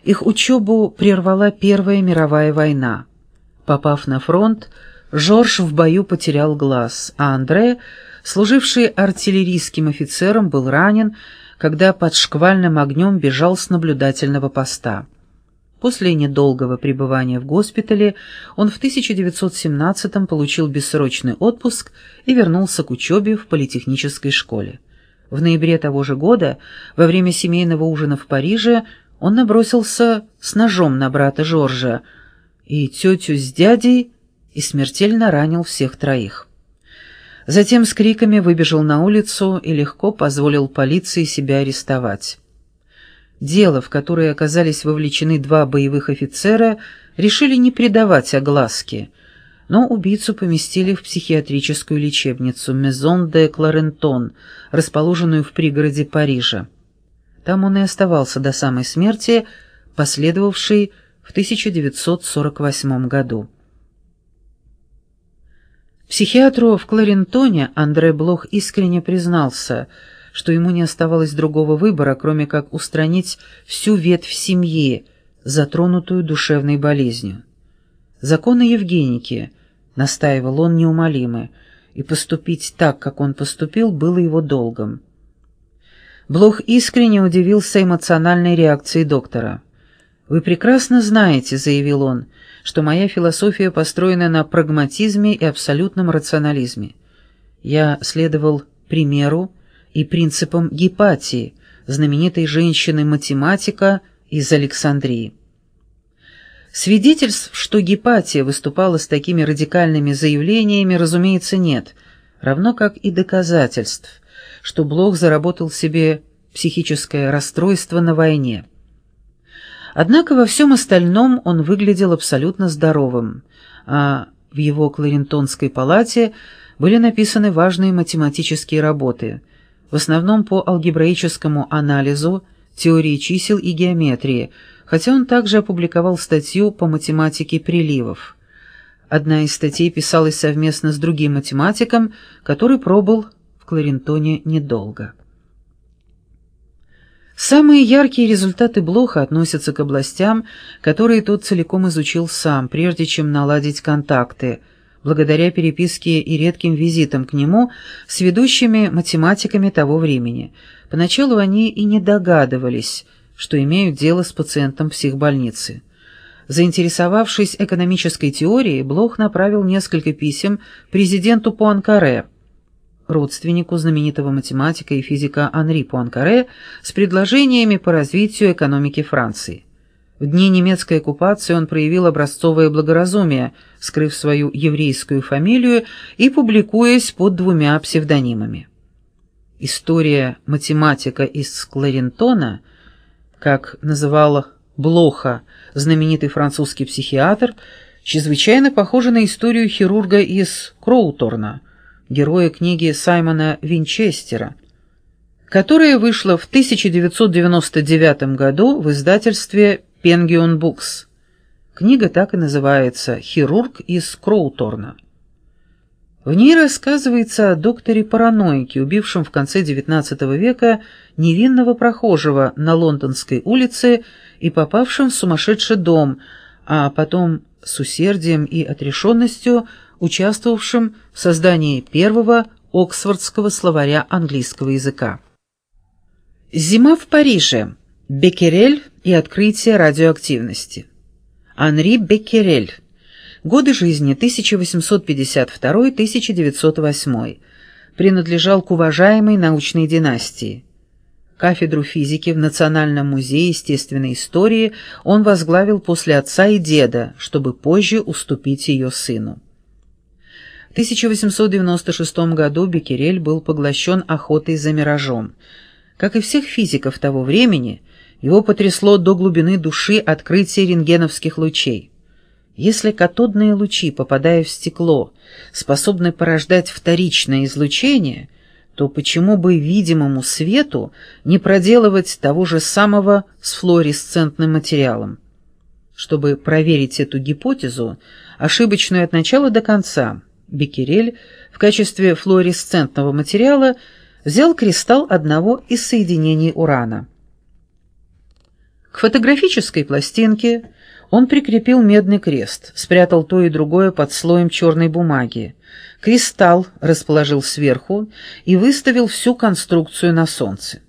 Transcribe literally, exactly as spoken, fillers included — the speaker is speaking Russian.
Их учебу прервала Первая мировая война. Попав на фронт, Жорж в бою потерял глаз, а Андре, служивший артиллерийским офицером, был ранен, когда под шквальным огнем бежал с наблюдательного поста. После недолгого пребывания в госпитале он в тысяча девятьсот семнадцатом получил бессрочный отпуск и вернулся к учебе в политехнической школе. В ноябре того же года, во время семейного ужина в Париже, он набросился с ножом на брата Жоржа и тетю с дядей и смертельно ранил всех троих. Затем с криками выбежал на улицу и легко позволил полиции себя арестовать. Дело, в которое оказались вовлечены два боевых офицера, решили не придавать огласке, но убийцу поместили в психиатрическую лечебницу Maison de Clarenton, расположенную в пригороде Парижа. Там он и оставался до самой смерти, последовавшей в тысяча девятьсот сорок восьмом году. Психиатру в Кларентоне Андре Блох искренне признался, что ему не оставалось другого выбора, кроме как устранить всю ветвь семьи, затронутую душевной болезнью. Законы Евгеники, настаивал он, неумолимы, и поступить так, как он поступил, было его долгом. Блох искренне удивился эмоциональной реакцией доктора. «Вы прекрасно знаете, — заявил он, — что моя философия построена на прагматизме и абсолютном рационализме. Я следовал примеру и принципам Гипатии, знаменитой женщины-математика из Александрии. Свидетельств, что Гипатия выступала с такими радикальными заявлениями, разумеется, нет, равно как и доказательств, что Блох заработал себе психическое расстройство на войне. Однако во всем остальном он выглядел абсолютно здоровым, а в его Кларентонской палате были написаны важные математические работы, в основном по алгебраическому анализу, теории чисел и геометрии, хотя он также опубликовал статью по математике приливов. Одна из статей писалась совместно с другим математиком, который пробыл в Кларентоне недолго. Самые яркие результаты Блоха относятся к областям, которые тот целиком изучил сам, прежде чем наладить контакты, благодаря переписке и редким визитам к нему с ведущими математиками того времени. Поначалу они и не догадывались, что имеют дело с пациентом психбольницы. Заинтересовавшись экономической теорией, Блох направил несколько писем президенту Пуанкаре, родственнику знаменитого математика и физика Анри Пуанкаре, с предложениями по развитию экономики Франции. В дни немецкой оккупации он проявил образцовое благоразумие, скрыв свою еврейскую фамилию и публикуясь под двумя псевдонимами. История математика из Кларентона, как называл Блоха знаменитый французский психиатр, чрезвычайно похожа на историю хирурга из Кроуторна, героя книги Саймона Винчестера, которая вышла в тысяча девятьсот девяносто девятом году в издательстве Penguin Books. Книга так и называется «Хирург из Кроуторна». В ней рассказывается о докторе-параноике, убившем в конце девятнадцатого века невинного прохожего на Лондонской улице и попавшем в сумасшедший дом, а потом с усердием и отрешенностью участвовавшим в создании первого Оксфордского словаря английского языка. Зима в Париже. Беккерель и открытие радиоактивности. Анри Беккерель. Годы жизни тысяча восемьсот пятьдесят второй — тысяча девятьсот восьмой. Принадлежал к уважаемой научной династии. Кафедру физики в Национальном музее естественной истории он возглавил после отца и деда, чтобы позже уступить ее сыну. В тысяча восемьсот девяносто шестом году Беккерель был поглощен охотой за миражом. Как и всех физиков того времени, его потрясло до глубины души открытие рентгеновских лучей. Если катодные лучи, попадая в стекло, способны порождать вторичное излучение, то почему бы видимому свету не проделывать того же самого с флуоресцентным материалом? Чтобы проверить эту гипотезу, ошибочную от начала до конца, Беккерель в качестве флуоресцентного материала взял кристалл одного из соединений урана. К фотографической пластинке он прикрепил медный крест, спрятал то и другое под слоем черной бумаги. Кристалл расположил сверху и выставил всю конструкцию на солнце.